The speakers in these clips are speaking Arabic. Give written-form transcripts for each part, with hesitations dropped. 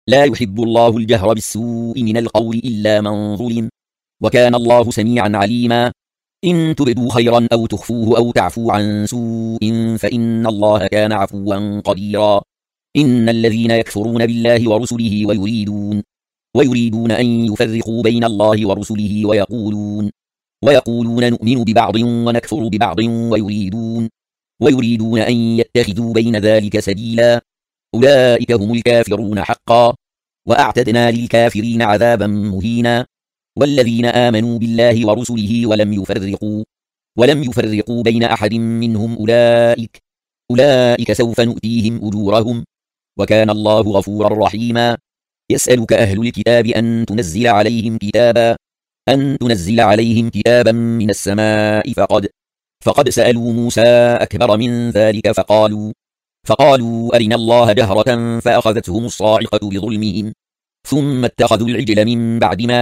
لا يحب الله الجهر بالسوء من القول إلا من ظلم، وكان الله سميعا عليما. إن تبدوا خيرا أو تخفوه أو تعفوا عن سوء فإن الله كان عفوا قديرا. إن الذين يكفرون بالله ورسله ويريدون أن يفرقوا بين الله ورسله ويقولون نؤمن ببعض ونكفر ببعض ويريدون أن يتخذوا بين ذلك سبيلا، أولئك هم الكافرون حقا، وأعتدنا للكافرين عذابا مهينا. والذين آمنوا بالله ورسله ولم يفرقوا بين أحد منهم أولئك سوف نؤتيهم أجورهم، وكان الله غفورا رحيما. يسألك أهل الكتاب أن تنزل عليهم كتابا من السماء فقد سألوا موسى أكبر من ذلك فقالوا أرنا الله جهرة فأخذتهم الصاعقة بظلمهم، ثم اتخذوا العجل من بعد ما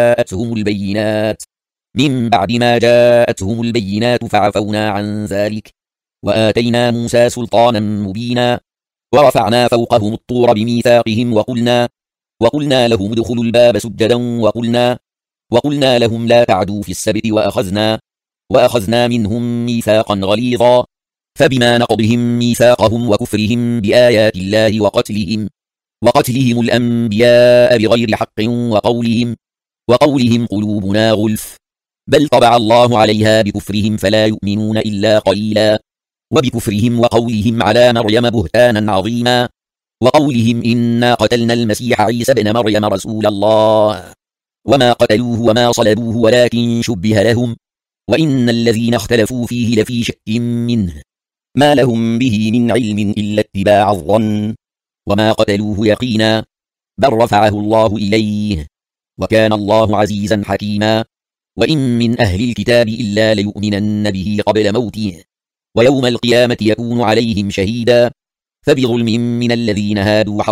جاءتهم البينات فعفونا عن ذلك، وآتينا موسى سلطانا مبينا. ورفعنا فوقهم الطور بميثاقهم وقلنا لهم ادخلوا الباب سجدا وقلنا لهم لا تعدوا في السبت وأخذنا منهم ميثاقا غليظا. فبما نقضهم ميثاقهم وكفرهم بآيات الله وقتلهم الأنبياء بغير حق وقولهم قلوبنا غلف، بل طبع الله عليها بكفرهم فلا يؤمنون إلا قليلا. وبكفرهم وقولهم على مريم بهتانا عظيما، وقولهم إنا قتلنا المسيح عيسى ابن مريم رسول الله وما قتلوه وما صلبوه ولكن شبه لهم، وإن الذين اختلفوا فيه لفي شك منه، ما لهم به من علم إلا اتباع الظن، وما قتلوه يقينا، بل رفعه الله إليه، وكان الله عزيزا حكيما. وإن من أهل الكتاب إلا ليؤمنن به قبل موته، ويوم القيامة يكون عليهم شهيدا. فبظلم من الذين هادوا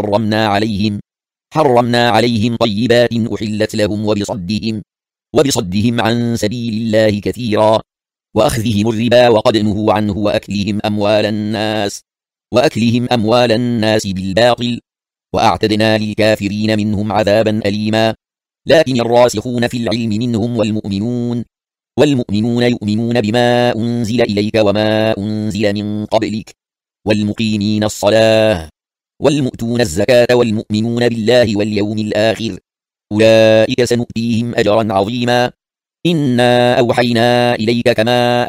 حرمنا عليهم طيبات أحلت لهم وبصدهم عن سبيل الله كثيرا، وأخذهم الربا وقد نهوا عنه وأكلهم أموال الناس بالباطل، وأعتدنا للكافرين منهم عذابا أليما. لكن الراسخون في العلم منهم والمؤمنون يؤمنون بما أنزل إليك وما أنزل من قبلك، والمقيمين الصلاة والمؤتون الزكاة والمؤمنون بالله واليوم الآخر، أولئك سنؤتيهم أجرا عظيما. إنا أوحينا إليك كما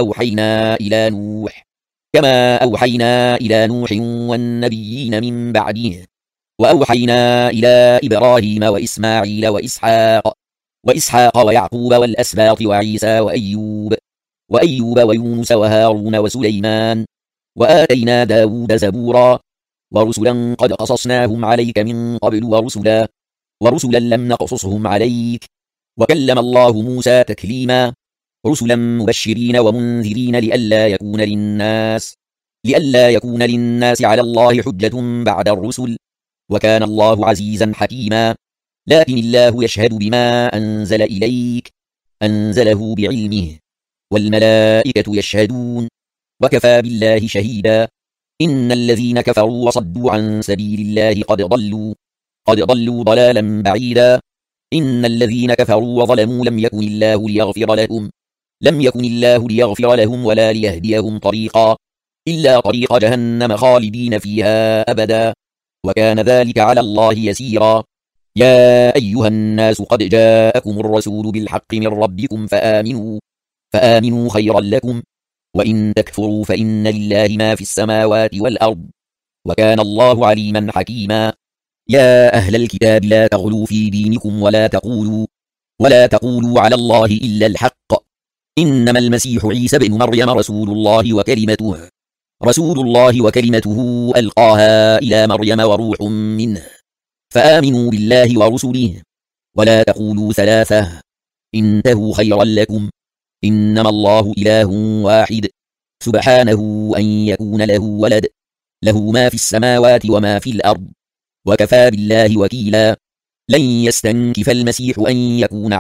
أوحينا إلى نوح والنبيين من بعده، وأوحينا إلى إبراهيم وإسماعيل وإسحاق ويعقوب والأسباط وعيسى وأيوب ويونس وهارون وسليمان، وآتينا داود زبورا، ورسلا قد قصصناهم عليك من قبل ورسلا لم نقصصهم عليك، وكلم الله موسى تكليما. رسلا مبشرين ومنذرين لئلا يكون للناس على الله حجة بعد الرسل، وكان الله عزيزا حكيما. لكن الله يشهد بما أنزل إليك أنزله بعلمه، والملائكة يشهدون، وكفى بالله شهيدا. إن الذين كفروا وصدوا عن سبيل الله قد ضلوا ضلالا بعيدا. إن الذين كفروا وظلموا لم يكن الله ليغفر لهم ولا ليهديهم طريقا إلا طريق جهنم خالدين فيها أبدا، وكان ذلك على الله يسيرا. يا أيها الناس قد جاءكم الرسول بالحق من ربكم فآمنوا خيرا لكم، وإن تكفروا فإن لله ما في السماوات والأرض، وكان الله عليما حكيما. يا أهل الكتاب لا تغلوا في دينكم ولا تقولوا على الله إلا الحق، إنما المسيح عيسى بن مريم رسول الله وكلمته ألقاها إلى مريم وروح منه، فآمنوا بالله ورسله، ولا تقولوا ثلاثة، انتهوا خيرا لكم، إنما الله إله واحد، سبحانه أن يكون له ولد، له ما في السماوات وما في الأرض، وكفى بالله وكيلا. لن يستنكف المسيح أن يكون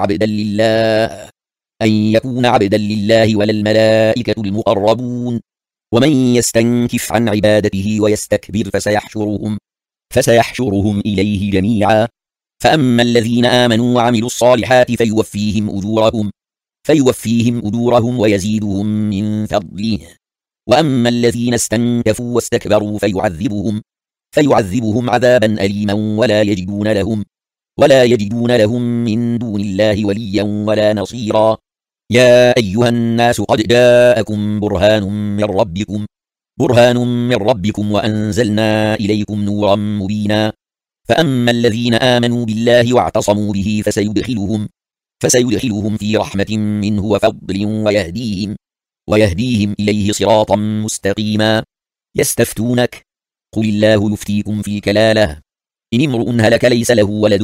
عبدا لله ولا الملائكة المقربون، ومن يستنكف عن عبادته ويستكبر فسيحشرهم إليه جميعا. فأما الذين آمنوا وعملوا الصالحات فيوفيهم أجورهم ويزيدهم من فضله. وأما الذين استنكفوا واستكبروا فيعذبهم عذابا أليما ولا يجدون لهم من دون الله وليا ولا نصيرا. يا أيها الناس قد جاءكم برهان من ربكم وأنزلنا إليكم نورا مبينا. فأما الذين آمنوا بالله واعتصموا به فسيدخلهم في رحمة منه وفضل ويهديهم إليه صراطا مستقيما. يستفتونك قل الله يفتيكم في الكلالة إن امرؤ هلك ليس له ولد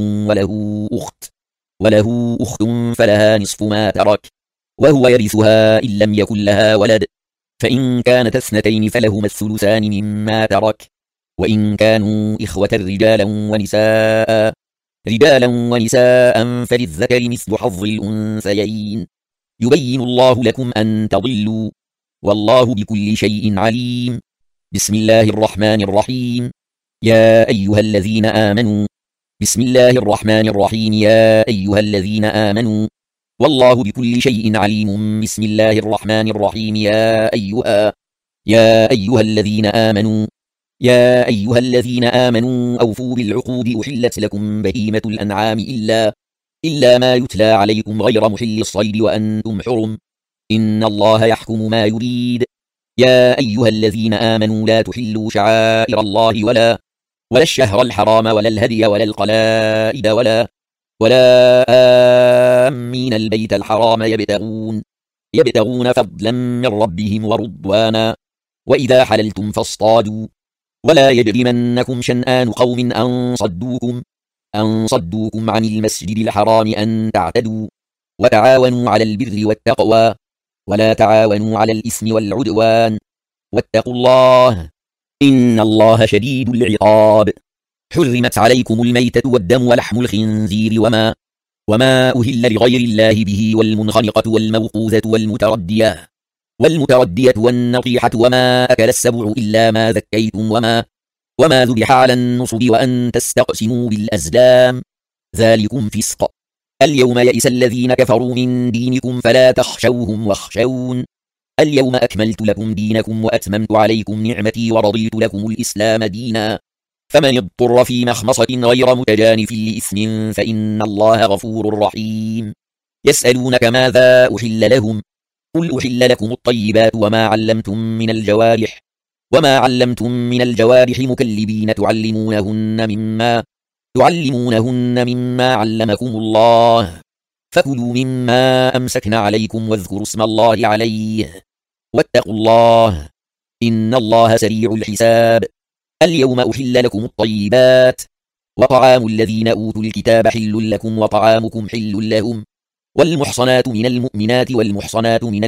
وله أخت فلها نصف ما ترك وهو يرثها إن لم يكن لها ولد، فإن كانت اثنتين فلهما الثلثان مما ترك، وإن كانوا إخوة رجالا ونساء فللذكر مثل حظ الأنثيين. يبين الله لكم أن تضلوا والله بكل شيء عليم. بسم الله الرحمن الرحيم. يا أيها الذين آمنوا بسم الله الرحمن الرحيم. يا أيها الذين آمنوا والله بكل شيء عليم. بسم الله الرحمن الرحيم. يا أيها الذين آمنوا أوفوا بالعقود. أحلت لكم بهيمة الأنعام إلا ما يتلى عليكم غير محل الصيد وأنتم حرم، إن الله يحكم ما يريد. يا أيها الذين آمنوا لا تحلوا شعائر الله ولا الشهر الحرام ولا الهدي ولا القلائد ولا آمين البيت الحرام يبتغون فضلا من ربهم ورضوانا. وإذا حللتم فاصطادوا ولا يجرمنكم شنآن قوم أن صدوكم عن المسجد الحرام أن تعتدوا. وتعاونوا على البر والتقوى ولا تعاونوا على الإثم والعدوان، واتقوا الله إن الله شديد العقاب. حرمت عليكم الميتة والدم ولحم الخنزير وما أهل لغير الله به، والمنخنقة والموقوذة والمتردية والنطيحة وما أكل السبع إلا ما ذكيتم وما ذبح على النصب وأن تستقسموا بالأزلام، ذلكم فسق. اليوم يئس الذين كفروا من دينكم فلا تخشوهم واخشون. اليوم أكملت لكم دينكم وأتممت عليكم نعمتي ورضيت لكم الإسلام دينا. فمن اضطر في مخمصة غير متجانف لإثم فإن الله غفور رحيم. يسألونك ماذا أحل لهم، قل أحل لكم الطيبات وما علمتم من الجوارح مكلبين تعلمونهن مما علمكم الله، فكلوا مما أمسكن عليكم واذكروا اسم الله عليه، واتقوا الله إن الله سريع الحساب. اليوم أحل لكم الطيبات، وطعام الذين أوتوا الكتاب حل لكم وطعامكم حل لهم، والمحصنات من المؤمنات والمحصنات من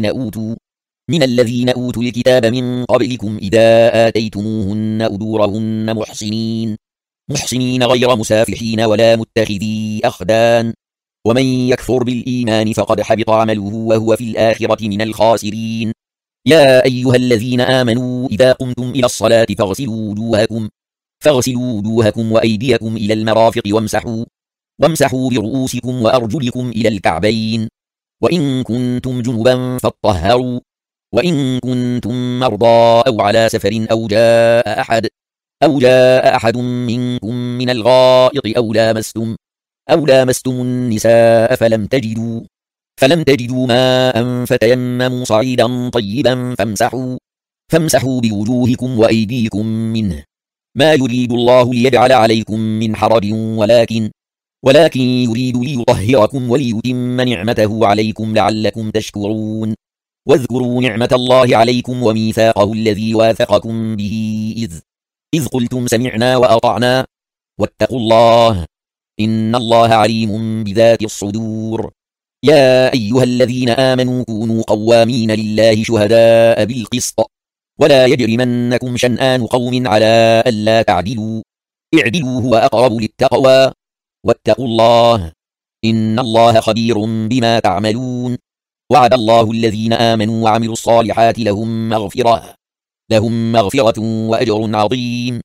الذين أوتوا الكتاب من قبلكم إذا آتيتموهن أجورهن محصنين غير مسافحين ولا متخذي أخدان، ومن يكفر بالإيمان فقد حبط عمله وهو في الآخرة من الخاسرين. يا أيها الذين آمنوا إذا قمتم إلى الصلاة فاغسلوا وجوهكم وأيديكم إلى المرافق وامسحوا برؤوسكم وأرجلكم إلى الكعبين، وإن كنتم جنبا فاطهروا، وإن كنتم مرضى أو على سفر أو جاء أحد منكم من الغائط أو لامستم النساء فلم تجدوا ماء فتيمموا صعيدا طيبا فامسحوا بوجوهكم وأيديكم منه، ما يريد الله ليجعل عليكم من حرج ولكن يريد ليطهركم وليتم نعمته عليكم لعلكم تشكرون. واذكروا نعمة الله عليكم وميثاقه الذي واثقكم به إذ قلتم سمعنا وأطعنا، واتقوا الله إن الله عليم بذات الصدور. يا أيها الذين آمنوا كونوا قوامين لله شهداء بالقسط، ولا يجرمنكم شنآن قوم على ألا تعدلوا، اعدلوا هو أقرب للتقوى، واتقوا الله إن الله خبير بما تعملون. وعد الله الذين آمنوا وعملوا الصالحات لهم مغفرة وأجر عظيم.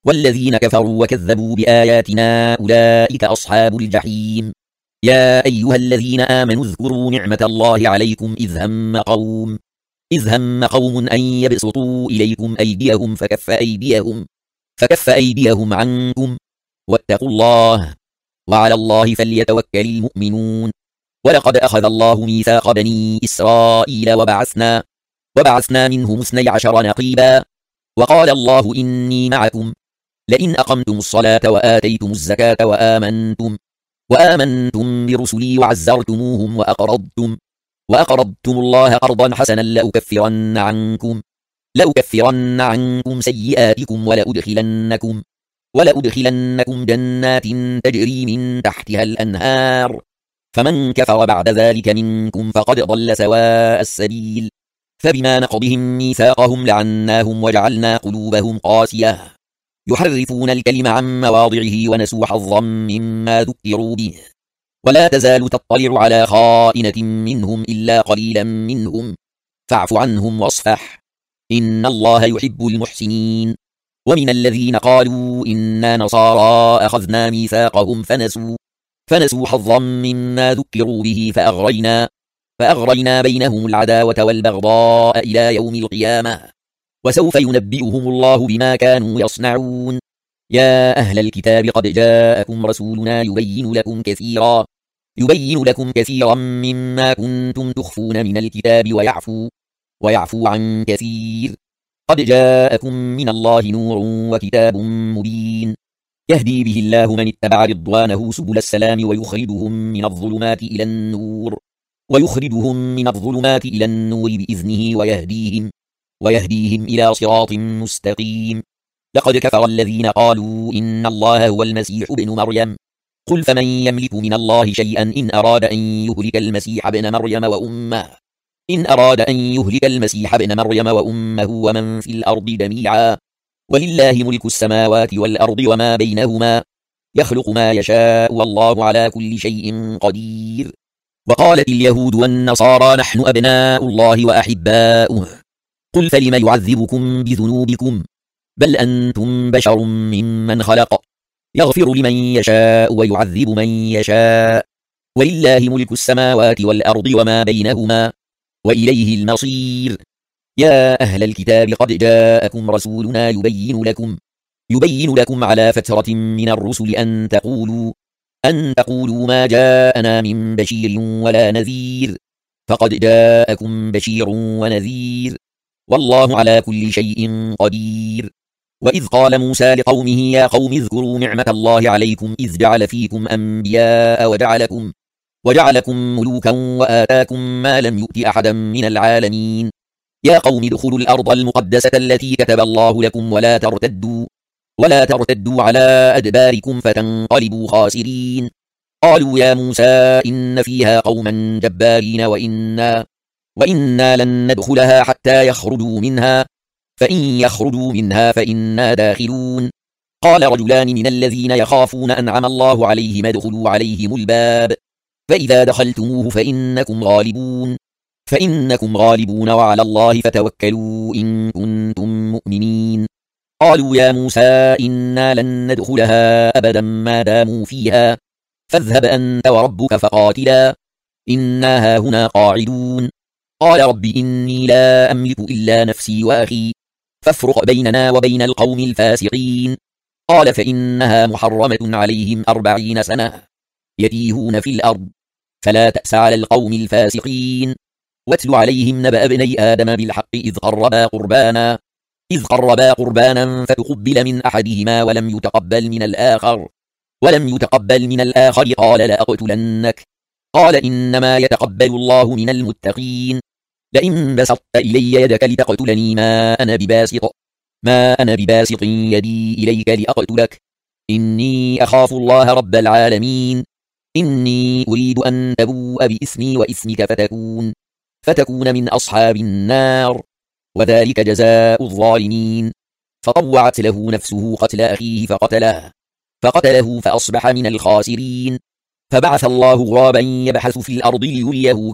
والذين كفروا وكذبوا بآياتنا أولئك أصحاب الجحيم. يا أيها الذين آمنوا اذكروا نعمة الله عليكم إذ هم قوم أن يبسطوا إليكم أيديهم فكف أيديهم عنكم واتقوا الله وعلى الله فليتوكل المؤمنون. ولقد أخذ الله ميثاق بني إسرائيل وبعثنا منهم 12 نقيبا وقال الله إني معكم لئن أقمتم الصلاة وآتيتم الزكاة وآمنتم برسلي وعزرتموهم وأقرضتم الله قرضا حسنا لأكفرن عنكم سيئاتكم ولأدخلنكم جنات تجري من تحتها الأنهار فمن كفر بعد ذلك منكم فقد ضل سواء السبيل. فبما نقضهم ميثاقهم لعناهم وجعلنا قلوبهم قاسية يحرفون الكلم عن مواضعه ونسوا حظا مما ذكروا به ولا تزال تطلع على خائنة منهم إلا قليلا منهم فاعف عنهم واصفح إن الله يحب المحسنين. ومن الذين قالوا إنا نصارى أخذنا ميثاقهم فنسوا حظا مما ذكروا به فأغرينا بينهم العداوة والبغضاء إلى يوم القيامة وسوف ينبئهم الله بما كانوا يصنعون. يا أهل الكتاب قد جاءكم رسولنا يبين لكم كثيرا مما كنتم تخفون من الكتاب ويعفو عن كثير. قد جاءكم من الله نور وكتاب مبين يهدي به الله من اتبع رضوانه سبل السلام ويخرجهم من الظلمات إلى النور بإذنه ويهديهم إلى صراط مستقيم. لقد كفر الذين قالوا إن الله هو المسيح ابن مريم قل فمن يملك من الله شيئا إن أراد أن يهلك المسيح ابن مريم وأمه ومن في الأرض جميعا ولله ملك السماوات والأرض وما بينهما يخلق ما يشاء والله على كل شيء قدير. وقالت اليهود والنصارى نحن أبناء الله وأحباؤه قل فلم يعذبكم بذنوبكم بل أنتم بشر ممن خلق يغفر لمن يشاء ويعذب من يشاء ولله ملك السماوات والأرض وما بينهما وإليه المصير. يا أهل الكتاب قد جاءكم رسولنا يبين لكم على فترة من الرسل أن تقولوا ما جاءنا من بشير ولا نذير فقد جاءكم بشير ونذير والله على كل شيء قدير. وإذ قال موسى لقومه يا قوم اذكروا نعمة الله عليكم إذ جعل فيكم أنبياء وجعلكم ملوكا وآتاكم ما لم يؤت أحدا من العالمين. يا قوم ادخلوا الأرض المقدسة التي كتب الله لكم ولا ترتدوا على أدباركم فتنقلبوا خاسرين. قالوا يا موسى إن فيها قوما جبارين وإنا لن ندخلها حتى يخرجوا منها فإن يخرجوا منها فإنا داخلون. قال رجلان من الذين يخافون أنعم الله عليهم ادخلوا عليهم الباب فإذا دخلتموه فإنكم غالبون وعلى الله فتوكلوا إن كنتم مؤمنين. قالوا يا موسى إنا لن ندخلها أبدا ما داموا فيها فاذهب أنت وربك فقاتلا إنا هاهنا قاعدون. قال رب إني لا أملك إلا نفسي وأخي فافرق بيننا وبين القوم الفاسقين. قال فإنها محرمة عليهم 40 سنة يتيهون في الأرض فلا تأس على القوم الفاسقين. واتل عليهم نبأ ابني آدم بالحق إذ قربا قربانا فتقبل من أحدهما ولم يتقبل من الآخر قال لأقتلنك قال إنما يتقبل الله من المتقين. لئن بسطت إلي يدك لتقتلني ما أنا بباسط يدي إليك لأقتلك إني أخاف الله رب العالمين. إني أريد أن تبوء بإثمي وإثمك فتكون من أصحاب النار وذلك جزاء الظالمين. فطوعت له نفسه قتل أخيه فقتله فأصبح من الخاسرين. فبعث الله غرابا يبحث في الأرض ليريه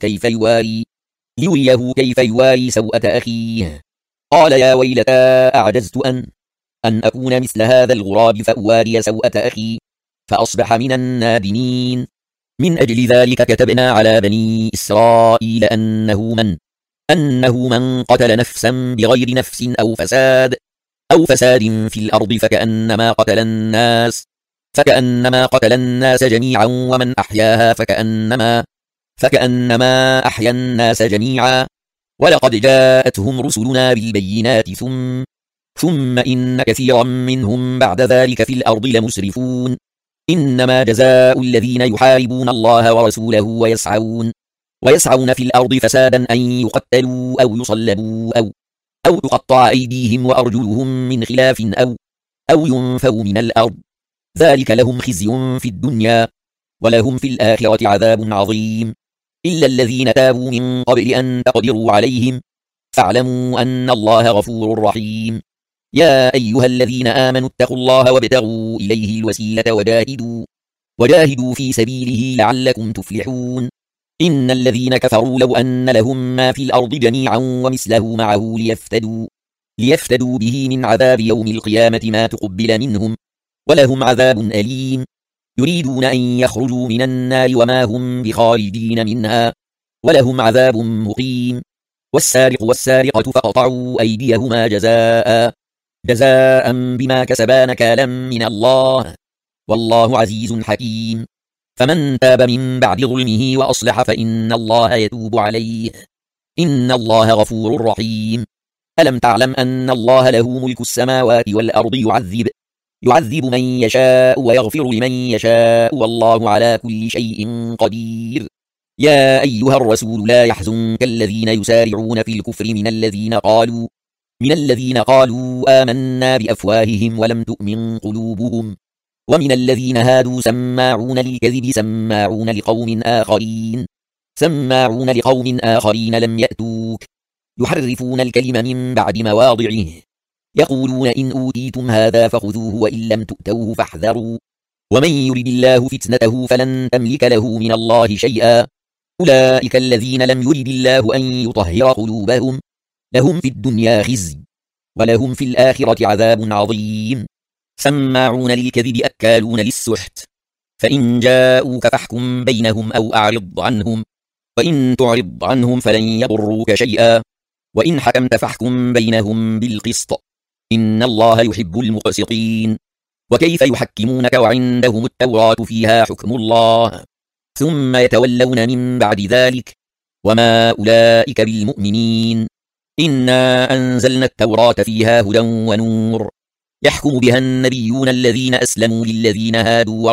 كيف يواري سوءة أخيه. قال يا ويلتى أن أكون مثل هذا الغراب فأواري سوءة أخي فأصبح من النادمين. من أجل ذلك كتبنا على بني إسرائيل أنه من قتل نفسا بغير نفس أو فساد في الأرض فكأنما قتل الناس جميعا، ومن أحياها فكأنما أحيا الناس جميعا. ولقد جاءتهم رسلنا بالبينات ثم إن كثيرا منهم بعد ذلك في الأرض لمسرفون. إنما جزاء الذين يحاربون الله ورسوله ويسعون في الأرض فسادا أن يقتلوا أو يصلبوا أو تقطع أيديهم وأرجلهم من خلاف أو ينفوا من الأرض. ذلك لهم خزي في الدنيا ولهم في الآخرة عذاب عظيم. إلا الذين تابوا من قبل أن تقدروا عليهم فاعلموا أن الله غفور رحيم. يا أيها الذين آمنوا اتقوا الله وابتغوا إليه الوسيلة وجاهدوا في سبيله لعلكم تفلحون. إن الذين كفروا لو أن لهم ما في الأرض جميعا ومثله معه ليفتدوا به من عذاب يوم القيامة ما تقبل منهم ولهم عذاب أليم. يريدون أن يخرجوا من النار وما هم بخارجين منها ولهم عذاب مقيم. والسارق والسارقة فاقطعوا أيديهما جزاء بما كسبا نكالا من الله والله عزيز حكيم. فمن تاب من بعد ظلمه وأصلح فإن الله يتوب عليه إن الله غفور رحيم. ألم تعلم أن الله له ملك السماوات والأرض يعذب من يشاء ويغفر لمن يشاء والله على كل شيء قدير. يا أيها الرسول لا يحزنك الذين يسارعون في الكفر من الذين قالوا آمنا بأفواههم ولم تؤمن قلوبهم ومن الذين هادوا سماعون للكذب سماعون لقوم آخرين لم يأتوك يحرفون الكلم من بعد مواضعه يقولون إن أوتيتم هذا فخذوه وإن لم تؤتوه فاحذروا ومن يرد الله فتنته فلن تملك له من الله شيئا. أولئك الذين لم يرد الله أن يطهر قلوبهم لهم في الدنيا خزي ولهم في الآخرة عذاب عظيم. سماعون للكذب أكالون للسحت فإن جاءوك فاحكم بينهم أو أعرض عنهم وإن تعرض عنهم فلن يضروك شيئا وإن حكمت فاحكم بينهم بالقسط إن الله يحب المقسطين. وكيف يحكمونك وعندهم التوراة فيها حكم الله ثم يتولون من بعد ذلك وما أولئك بالمؤمنين. إنا أنزلنا التوراة فيها هدى ونور يحكم بها النبيون الذين أسلموا للذين هادوا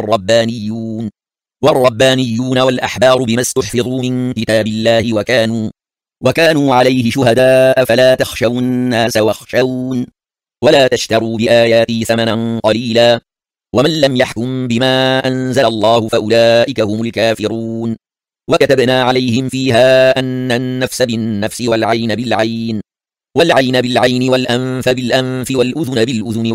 والربانيون والأحبار بما استحفظوا من كتاب الله وكانوا عليه شهداء فلا تخشوا الناس واخشون ولا تشتروا بآياتي ثمنا قليلا ومن لم يحكم بما أنزل الله فأولئك هم الكافرون. وكتبنا عليهم فيها أن النفس بالنفس والعين بالعين والأنف بالأنف والأذن بالأذن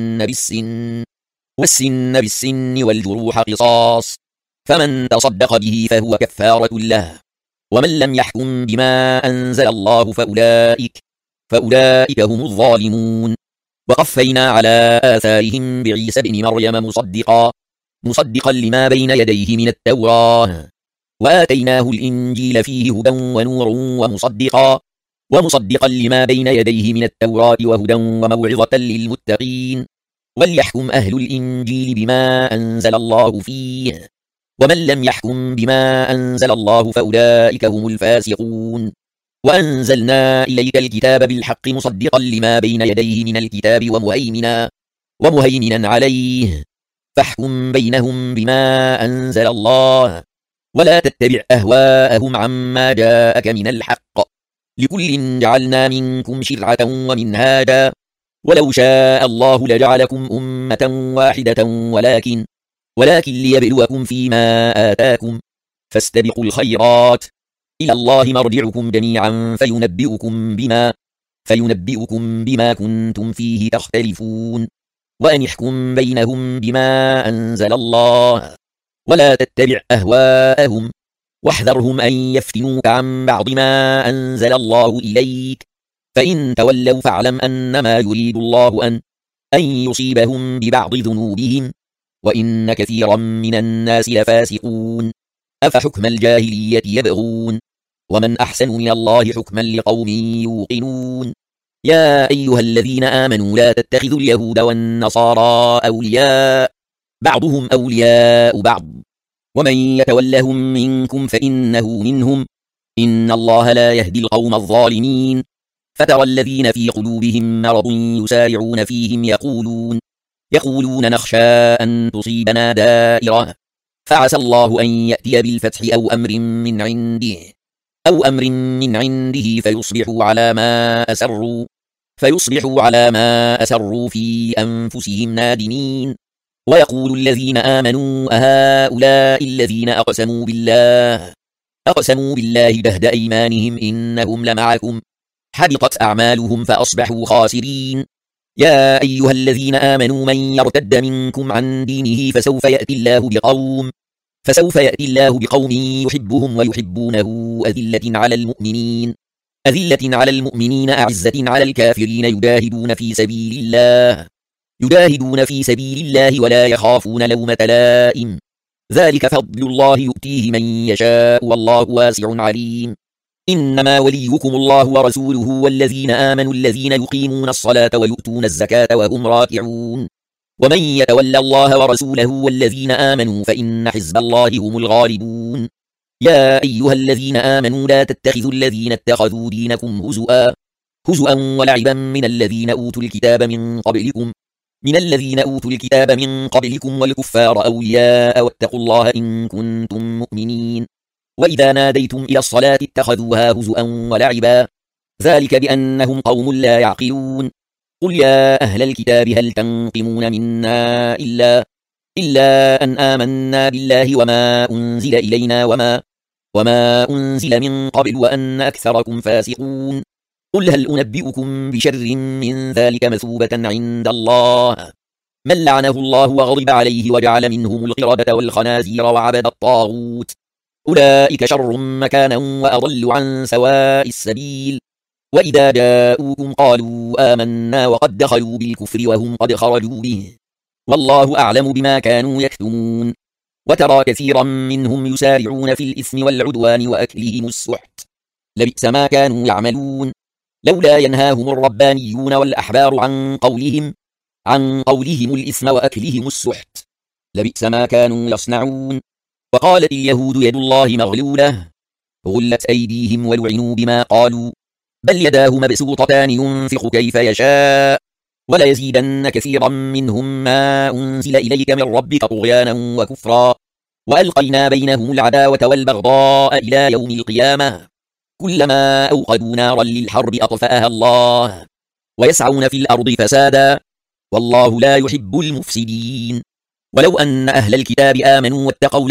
والسن بالسن والجروح قصاص فمن تصدق به فهو كفارة له ومن لم يحكم بما أنزل الله فأولئك هم الظالمون. وقفينا على آثارهم بعيسى بن مريم مصدقا لما بين يديه من التوراة وآتيناه الإنجيل فيه هدى ونور ومصدقا لما بين يديه من التوراة وهدى وموعظة للمتقين. وليحكم أهل الإنجيل بما أنزل الله فيه ومن لم يحكم بما أنزل الله فأولئك هم الفاسقون. وأنزلنا إليك الكتاب بالحق مصدقا لما بين يديه من الكتاب ومهيمنا عليه فاحكم بينهم بما أنزل الله ولا تتبع أهواءهم عما جاءك من الحق لكل جعلنا منكم شرعة ومنهاجا ولو شاء الله لجعلكم أمة واحدة ولكن ليبلوكم فيما آتاكم فاستبقوا الخيرات إلى الله مرجعكم جميعا فينبئكم بما كنتم فيه تختلفون. وأن احكم بينهم بما أنزل الله ولا تتبع أهواءهم واحذرهم أن يفتنوك عن بعض ما أنزل الله إليك فإن تولوا فاعلم أنما يريد الله أن يصيبهم ببعض ذنوبهم، وإن كثيرا من الناس لفاسقون. أفحكم الجاهلية يبغون، ومن أحسن من الله حكما لقوم يوقنون. يا أيها الذين آمنوا لا تتخذوا اليهود والنصارى أولياء، بعضهم أولياء بعض، ومن يتولهم منكم فإنه منهم، إن الله لا يهدي القوم الظالمين. فترى الذين في قلوبهم مرض يسارعون فيهم يقولون نخشى أن تصيبنا دائرة، فعسى الله أن يأتي بالفتح أو أمر من عنده فيصبحوا على ما أسروا في أنفسهم نادمين. ويقول الذين آمنوا أهؤلاء الذين أقسموا بالله جهد أيمانهم إنهم لمعكم، حبطت أعمالهم فأصبحوا خاسرين. يا أيها الذين آمنوا من يرتد منكم عن دينه فسوف يأتي الله بقوم يحبهم ويحبونه أذلة على المؤمنين أعزة على الكافرين يجاهدون في سبيل الله ولا يخافون لومة لائم، ذلك فضل الله يؤتيه من يشاء والله واسع عليم. إنما وليكم الله ورسوله والذين آمنوا الذين يقيمون الصلاة ويؤتون الزكاة وهم راكعون، ومن يتول الله ورسوله والذين آمنوا فإن حزب الله هم الغالبون. يا أيها الذين آمنوا لا تتخذوا الذين اتخذوا دينكم هزؤا ولعبا من الذين أوتوا الكتاب من قبلكم والكفار أولياء واتقوا الله إن كنتم مؤمنين. وإذا ناديتم إلى الصلاة اتخذوها هزؤا ولعبا، ذلك بأنهم قوم لا يعقلون. قل يا أهل الكتاب هل تنقمون منا إلا أن آمنا بالله وما أنزل إلينا وما أنزل من قبل وأن أكثركم فاسقون. قل هل أنبئكم بشر من ذلك مثوبة عند الله، من لعنه الله وغضب عليه وجعل منهم القردة والخنازير وعبد الطاغوت، أولئك شر مكانا وأضل عن سواء السبيل. وإذا جاءوكم قالوا آمنا وقد دخلوا بالكفر وهم قد خرجوا به، والله أعلم بما كانوا يكتمون. وترى كثيرا منهم يسارعون في الإثم والعدوان وأكلهم السحت، لبئس ما كانوا يعملون. لولا ينهاهم الربانيون والأحبار عن قولهم الإثم وأكلهم السحت، لبئس ما كانوا يصنعون. وقالت اليهود يد الله مغلولة، غلت أيديهم ولعنوا بما قالوا، بل يداه مبسوطتان ينفق كيف يشاء، وليزيدن كثيرا منهم ما أنزل إليك من ربك طغيانا وكفرا، وألقينا بينهم العداوة والبغضاء إلى يوم القيامة، كلما أوقدوا نارا للحرب أطفأها الله، ويسعون في الأرض فسادا، والله لا يحب المفسدين. ولو أن أهل الكتاب آمنوا واتقوا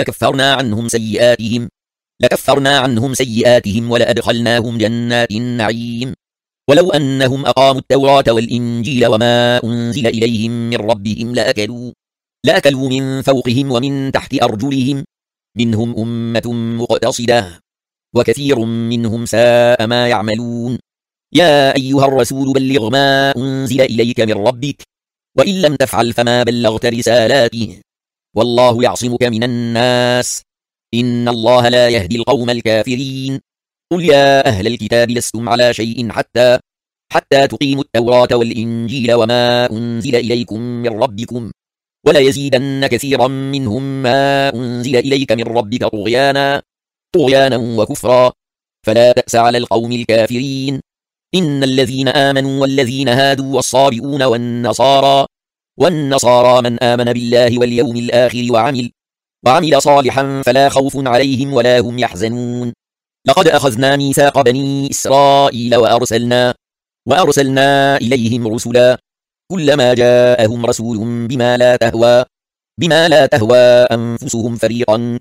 لكفرنا عنهم سيئاتهم ولأدخلناهم جنات النعيم. ولو أنهم أقاموا التوراة والإنجيل وما أنزل إليهم من ربهم لأكلوا من فوقهم ومن تحت أرجلهم، منهم أمة مقتصدة وكثير منهم ساء ما يعملون. يا أيها الرسول بلغ ما أنزل إليك من ربك، وإن لم تفعل فما بلغت رسالاته، والله يعصمك من الناس، إن الله لا يهدي القوم الكافرين. قل يا أهل الكتاب لستم على شيء حتى تقيموا التوراة والإنجيل وما أنزل إليكم من ربكم، ولا يزيدن كثيرا منهم ما أنزل إليك من ربك طغيانا وكفرا، فلا تأس على القوم الكافرين. إن الذين آمنوا والذين هادوا والصابئون والنصارى من آمن بالله واليوم الآخر وعمل صالحا فلا خوف عليهم ولا هم يحزنون. لقد أخذنا ميثاق بني إسرائيل وأرسلنا إليهم رسلا، كلما جاءهم رسول بما لا تهوى أنفسهم فريقا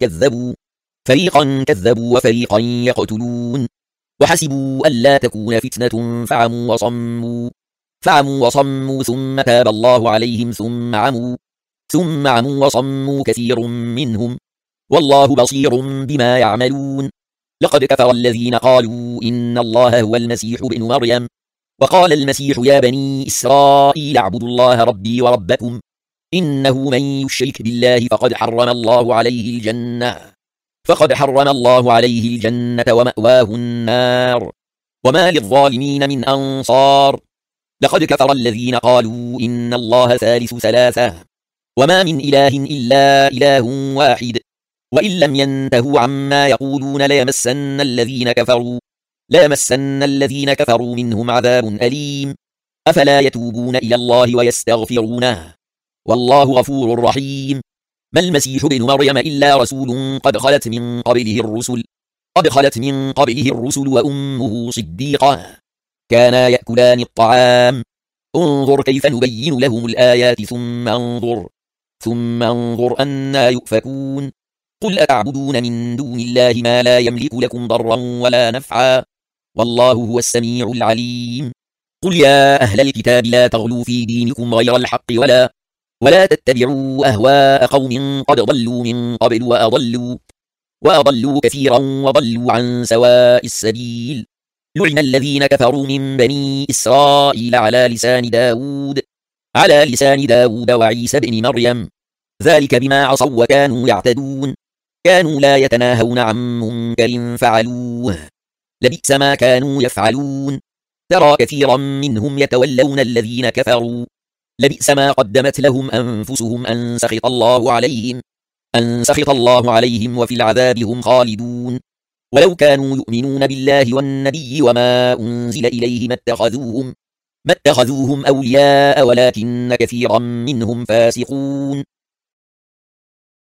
كذبوا وفريقا يقتلون، وحسبوا ألا تكون فتنة فعموا وصموا ثم تاب الله عليهم ثم عموا وصموا كثير منهم، والله بصير بما يعملون. لقد كفر الذين قالوا إن الله هو المسيح ابن مريم، وقال المسيح يا بني إسرائيل اعبدوا الله ربي وربكم إنه من يشرك بالله فقد حرم الله عليه الجنة ومأواه النار وما للظالمين من أنصار لقد كفر الذين قالوا إن الله ثالث ثلاثة وما من إله إلا إله واحد وإن لم ينتهوا عما يقولون ليمسن الذين كفروا منهم عذاب أليم أفلا يتوبون إلى الله ويستغفرونه والله غفور رحيم ما المسيح ابن مريم إلا رسول قد خلت من قبله الرسل وأمه صديقة كانا يأكلان الطعام انظر كيف نبين لهم الآيات ثم انظر أنا يؤفكون قل أتعبدون من دون الله ما لا يملك لكم ضرا ولا نفعا والله هو السميع العليم قل يا أهل الكتاب لا تغلوا في دينكم غير الحق ولا تتبعوا أهواء قوم قد ضلوا من قبل وأضلوا كثيرا وضلوا عن سواء السبيل لعن الذين كفروا من بني إسرائيل على لسان داود وعيسى بن مريم ذلك بما عصوا وكانوا يعتدون كانوا لا يتناهون عن منكر فعلوه لبئس ما كانوا يفعلون ترى كثيرا منهم يتولون الذين كفروا لبئس ما قدمت لهم أنفسهم أن سخط الله عليهم وفي العذاب هم خالدون ولو كانوا يؤمنون بالله والنبي وما أنزل إليه ما اتخذوهم أولياء ولكن كثيرا منهم فاسقون